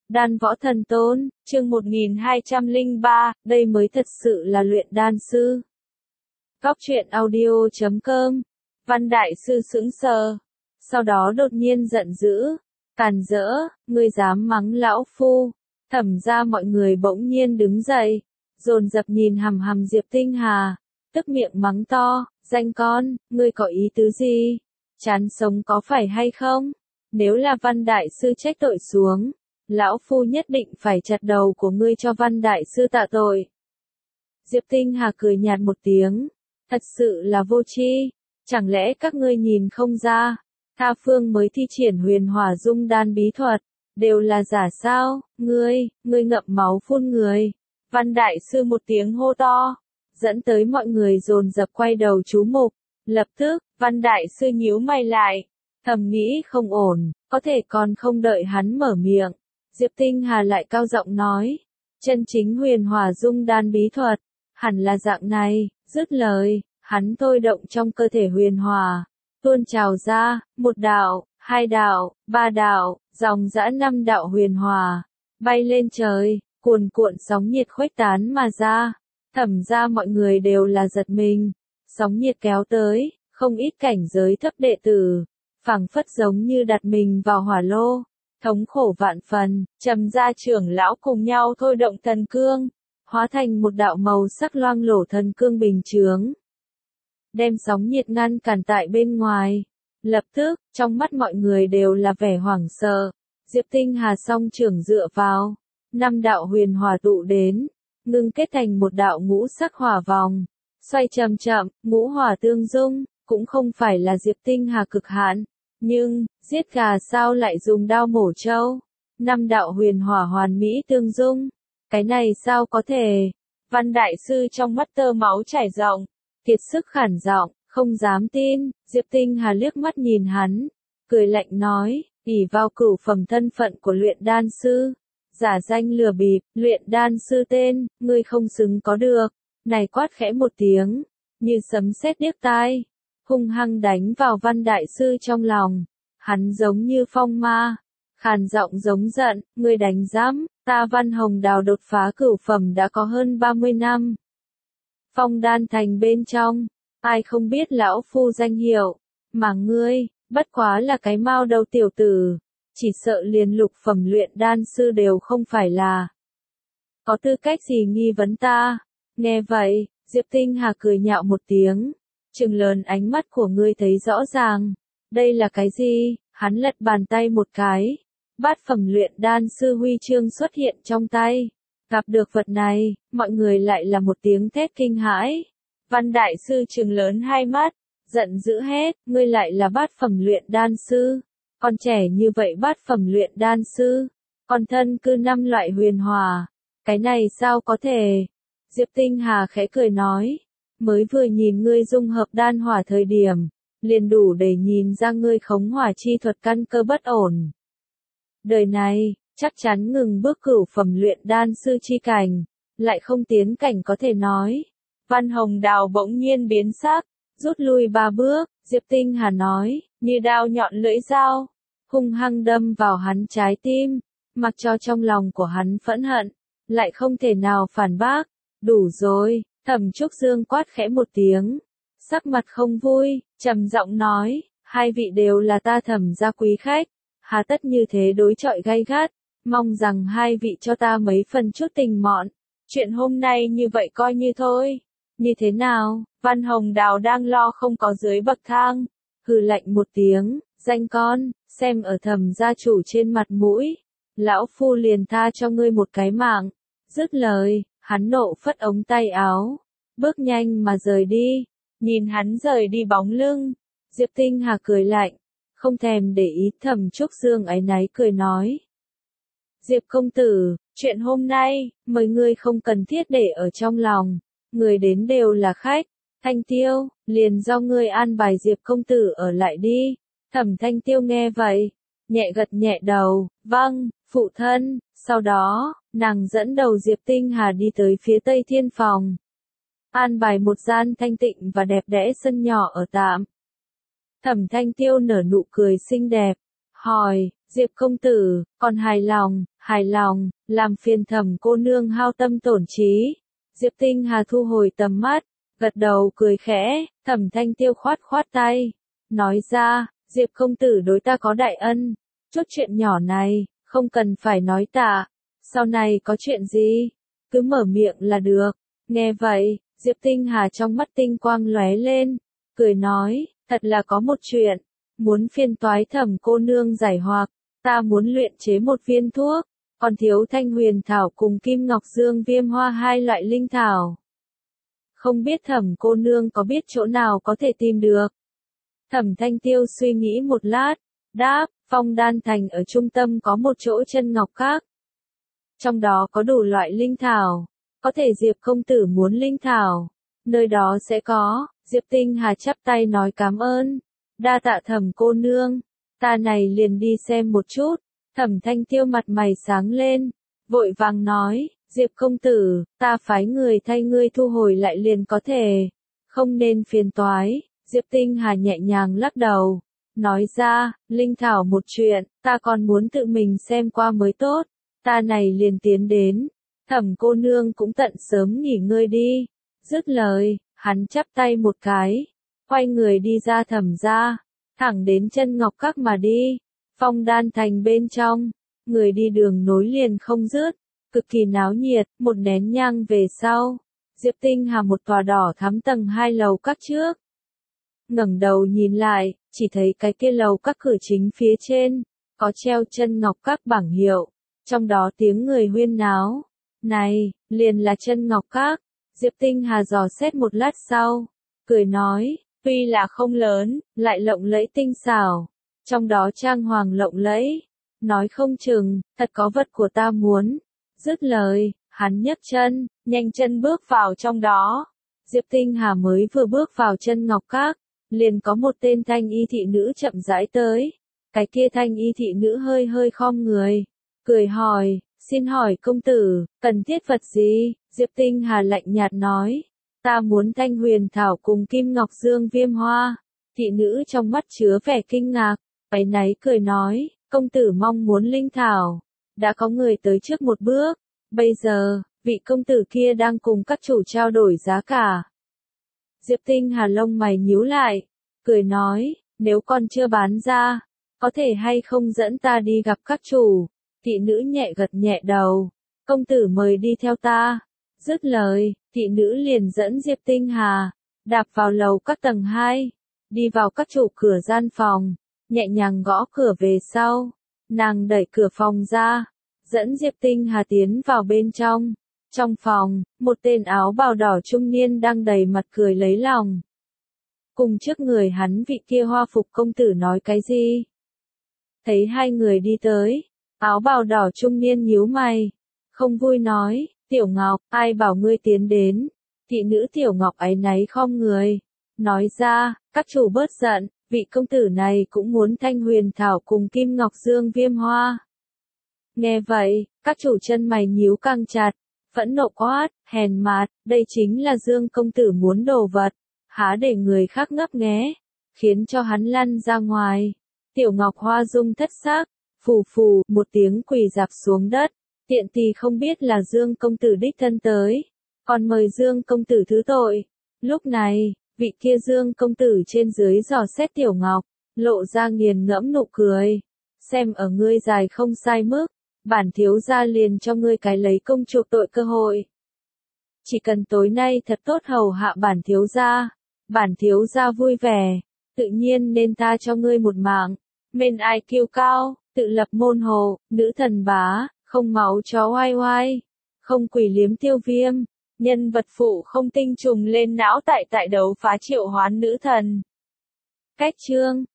Đan võ thần tôn, chương 1203, đây mới thật sự là luyện đan sư. Góc truyện audio.com, Văn Đại Sư sững sờ, sau đó đột nhiên giận dữ, càn rỡ, ngươi dám mắng lão phu. Thẩm ra mọi người bỗng nhiên đứng dậy, dồn dập nhìn hằm hằm Diệp Tinh Hà, tức miệng mắng to, danh con, ngươi có ý tứ gì? Chán sống có phải hay không? Nếu là Văn Đại Sư trách tội xuống, lão phu nhất định phải chặt đầu của ngươi cho Văn Đại Sư tạ tội. Diệp Tinh Hà cười nhạt một tiếng, thật sự là vô tri, chẳng lẽ các ngươi nhìn không ra, Tha Phương mới thi triển huyền hỏa dung đan bí thuật, đều là giả sao, ngươi ngậm máu phun người. Văn Đại Sư một tiếng hô to, dẫn tới mọi người dồn dập quay đầu chú mục, lập tức, Văn Đại Sư nhíu mày lại, thầm nghĩ không ổn, có thể còn không đợi hắn mở miệng. Diệp Tinh Hà lại cao giọng nói, chân chính huyền hỏa dung đan bí thuật, hẳn là dạng này, dứt lời, hắn thôi động trong cơ thể huyền hỏa, tuôn trào ra, một đạo, hai đạo, ba đạo, dòng dã 5 đạo huyền hỏa, bay lên trời, cuồn cuộn sóng nhiệt khuếch tán mà ra, thẩm ra mọi người đều là giật mình, sóng nhiệt kéo tới, không ít cảnh giới thấp đệ tử, phảng phất giống như đặt mình vào hỏa lô. Thống khổ vạn phần, Trầm gia trưởng lão cùng nhau thôi động thần cương, hóa thành một đạo màu sắc loang lổ thần cương bình chướng, đem sóng nhiệt ngăn cản tại bên ngoài. Lập tức, trong mắt mọi người đều là vẻ hoảng sợ. Diệp Tinh Hà song trưởng dựa vào, 5 đạo huyền hỏa tụ đến, ngưng kết thành một đạo ngũ sắc hỏa vòng, xoay chậm chậm, ngũ hỏa tương dung, cũng không phải là Diệp Tinh Hà cực hạn. Nhưng, giết gà sao lại dùng đao mổ trâu? 5 đạo huyền hỏa hoàn mỹ tương dung. Cái này sao có thể? Văn Đại Sư trong mắt tơ máu chảy rộng, kiệt sức khản giọng, không dám tin. Diệp Tinh Hà liếc mắt nhìn hắn, cười lạnh nói, ỷ vào cửu phẩm thân phận của luyện đan sư, giả danh lừa bịp, luyện đan sư tên, ngươi không xứng có được. Này quát khẽ một tiếng, như sấm sét điếc tai, hung hăng đánh vào Văn Đại Sư trong lòng. Hắn giống như phong ma, khàn giọng giống giận, ngươi đánh giám, ta Văn Hồng Đào đột phá cửu phẩm đã có hơn 30 năm. Phong đan thành bên trong, ai không biết lão phu danh hiệu, mà ngươi, bất quá là cái mao đầu tiểu tử, chỉ sợ liền lục phẩm luyện đan sư đều không phải là. Có tư cách gì nghi vấn ta? Nghe vậy, Diệp Tinh Hà cười nhạo một tiếng. Trừng lớn ánh mắt của ngươi thấy rõ ràng, đây là cái gì? Hắn lật bàn tay một cái, bát phẩm luyện đan sư huy chương xuất hiện trong tay. Gặp được vật này, mọi người lại là một tiếng thét kinh hãi. Văn Đại Sư trừng lớn hai mắt, giận dữ hét, ngươi lại là bát phẩm luyện đan sư, còn trẻ như vậy bát phẩm luyện đan sư, còn thân cư 5 loại huyền hỏa, cái này sao có thể? Diệp Tinh Hà khẽ cười nói, mới vừa nhìn ngươi dung hợp đan hỏa thời điểm, liền đủ để nhìn ra ngươi khống hỏa chi thuật căn cơ bất ổn. Đời này, chắc chắn ngừng bước cửu phẩm luyện đan sư chi cảnh, lại không tiến cảnh có thể nói. Văn Hồng Đào bỗng nhiên biến sắc, rút lui 3 bước, Diệp Tinh Hà nói, như đao nhọn lưỡi dao, hung hăng đâm vào hắn trái tim, mặc cho trong lòng của hắn phẫn hận, lại không thể nào phản bác. Đủ rồi. Thẩm Trúc Dương quát khẽ một tiếng, sắc mặt không vui, trầm giọng nói, hai vị đều là ta Thẩm gia quý khách, hà tất như thế đối chọi gay gắt, mong rằng hai vị cho ta mấy phần chút tình mọn, chuyện hôm nay như vậy coi như thôi. Như thế nào? Văn Hồng Đào đang lo không có dưới bậc thang, hừ lạnh một tiếng, danh con, xem ở Thẩm gia chủ trên mặt mũi, lão phu liền tha cho ngươi một cái mạng. Dứt lời, hắn nộ phất ống tay áo, bước nhanh mà rời đi. Nhìn hắn rời đi bóng lưng, Diệp Tinh Hà cười lạnh, không thèm để ý. Thẩm Trúc Dương áy náy cười nói, Diệp công tử, chuyện hôm nay, mời ngươi không cần thiết để ở trong lòng, người đến đều là khách. Thanh Tiêu, liền do ngươi an bài Diệp công tử ở lại đi. Thẩm Thanh Tiêu nghe vậy, nhẹ gật nhẹ đầu, vâng, phụ thân. Sau đó, nàng dẫn đầu Diệp Tinh Hà đi tới phía Tây Thiên Phòng, an bài một gian thanh tịnh và đẹp đẽ sân nhỏ ở tạm. Thẩm Thanh Tiêu nở nụ cười xinh đẹp, hỏi, Diệp công tử, còn hài lòng? Hài lòng, làm phiền Thẩm cô nương hao tâm tổn trí. Diệp Tinh Hà thu hồi tầm mắt, gật đầu cười khẽ, Thẩm Thanh Tiêu khoát khoát tay, nói ra, Diệp công tử đối ta có đại ân, chút chuyện nhỏ này, không cần phải nói tạ, sau này có chuyện gì, cứ mở miệng là được. Nghe vậy, Diệp Tinh Hà trong mắt tinh quang lóe lên, cười nói, thật là có một chuyện, muốn phiền toái Thẩm cô nương giải hoặc, ta muốn luyện chế một viên thuốc, còn thiếu Thanh Huyền Thảo cùng Kim Ngọc Dương Viêm Hoa hai loại linh thảo. Không biết Thẩm cô nương có biết chỗ nào có thể tìm được. Thẩm Thanh Tiêu suy nghĩ một lát, đáp, Phong Đan Thành ở trung tâm có một chỗ chân ngọc các. Trong đó có đủ loại linh thảo, có thể Diệp công tử muốn linh thảo, nơi đó sẽ có. Diệp Tinh Hà chắp tay nói cảm ơn, đa tạ Thẩm cô nương, ta này liền đi xem một chút. Thẩm Thanh Tiêu mặt mày sáng lên, vội vàng nói, Diệp công tử, ta phái người thay ngươi thu hồi lại liền có thể, không nên phiền toái. Diệp Tinh Hà nhẹ nhàng lắc đầu, nói ra, linh thảo một chuyện, ta còn muốn tự mình xem qua mới tốt, ta này liền tiến đến. Thẩm cô nương cũng tận sớm nghỉ ngơi đi. Dứt lời, hắn chắp tay một cái, quay người đi ra Thẩm gia, thẳng đến chân ngọc các mà đi. Phong Đan Thành bên trong, người đi đường nối liền không dứt, cực kỳ náo nhiệt. Một nén nhang về sau, Diệp Tinh Hà một tòa đỏ thắm tầng 2 lầu các trước. Ngẩng đầu nhìn lại, chỉ thấy cái kia lầu các cửa chính phía trên, có treo chân ngọc các bảng hiệu, trong đó tiếng người huyên náo. Này, liền là chân ngọc các. Diệp Tinh Hà dò xét một lát sau, cười nói, tuy là không lớn, lại lộng lẫy tinh xảo, trong đó trang hoàng lộng lẫy, nói không chừng, thật có vật của ta muốn. Dứt lời, hắn nhấc chân, nhanh chân bước vào trong đó. Diệp Tinh Hà mới vừa bước vào chân ngọc các, liền có một tên thanh y thị nữ chậm rãi tới. Cái kia thanh y thị nữ hơi hơi khom người, cười hỏi, xin hỏi công tử, cần thiết vật gì? Diệp Tinh Hà lạnh nhạt nói, ta muốn Thanh Huyền Thảo cùng Kim Ngọc Dương Viêm Hoa. Thị nữ trong mắt chứa vẻ kinh ngạc, áy náy cười nói, công tử mong muốn linh thảo, đã có người tới trước một bước, bây giờ, vị công tử kia đang cùng các chủ trao đổi giá cả. Diệp Tinh Hà lông mày nhíu lại, cười nói, nếu còn chưa bán ra, có thể hay không dẫn ta đi gặp các chủ. Thị nữ nhẹ gật nhẹ đầu, công tử mời đi theo ta. Dứt lời, thị nữ liền dẫn Diệp Tinh Hà, đạp vào lầu các tầng 2, đi vào các chủ cửa gian phòng, nhẹ nhàng gõ cửa về sau, nàng đẩy cửa phòng ra, dẫn Diệp Tinh Hà tiến vào bên trong. Trong phòng, một tên áo bào đỏ trung niên đang đầy mặt cười lấy lòng. Cùng trước người hắn vị kia hoa phục công tử nói cái gì? Thấy hai người đi tới, áo bào đỏ trung niên nhíu mày, không vui nói, Tiểu Ngọc, ai bảo ngươi tiến đến? Thị nữ Tiểu Ngọc áy náy khom người, nói ra, các chủ bớt giận, vị công tử này cũng muốn Thanh Huyền Thảo cùng Kim Ngọc Dương Viêm Hoa. Nghe vậy, các chủ chân mày nhíu căng chặt, phẫn nộ quát, hèn mạt, đây chính là Dương công tử muốn đồ vật, há để người khác ngấp nghé, khiến cho hắn lăn ra ngoài. Tiểu Ngọc hoa dung thất sắc, phù phù, một tiếng quỳ dạp xuống đất, tiện tì không biết là Dương công tử đích thân tới, còn mời Dương công tử thứ tội. Lúc này, vị kia Dương công tử trên dưới dò xét Tiểu Ngọc, lộ ra nghiền ngẫm nụ cười, xem ở ngươi dài không sai mức, bản thiếu gia liền cho ngươi cái lấy công chuộc tội cơ hội. Chỉ cần tối nay thật tốt hầu hạ bản thiếu gia vui vẻ, tự nhiên nên ta cho ngươi một mạng. Mên ai kiêu cao, tự lập môn hồ, nữ thần bá, không máu chó oai oai, không quỷ liếm tiêu viêm, nhân vật phụ không tinh trùng lên não tại đấu phá triệu hoán nữ thần. Cách chương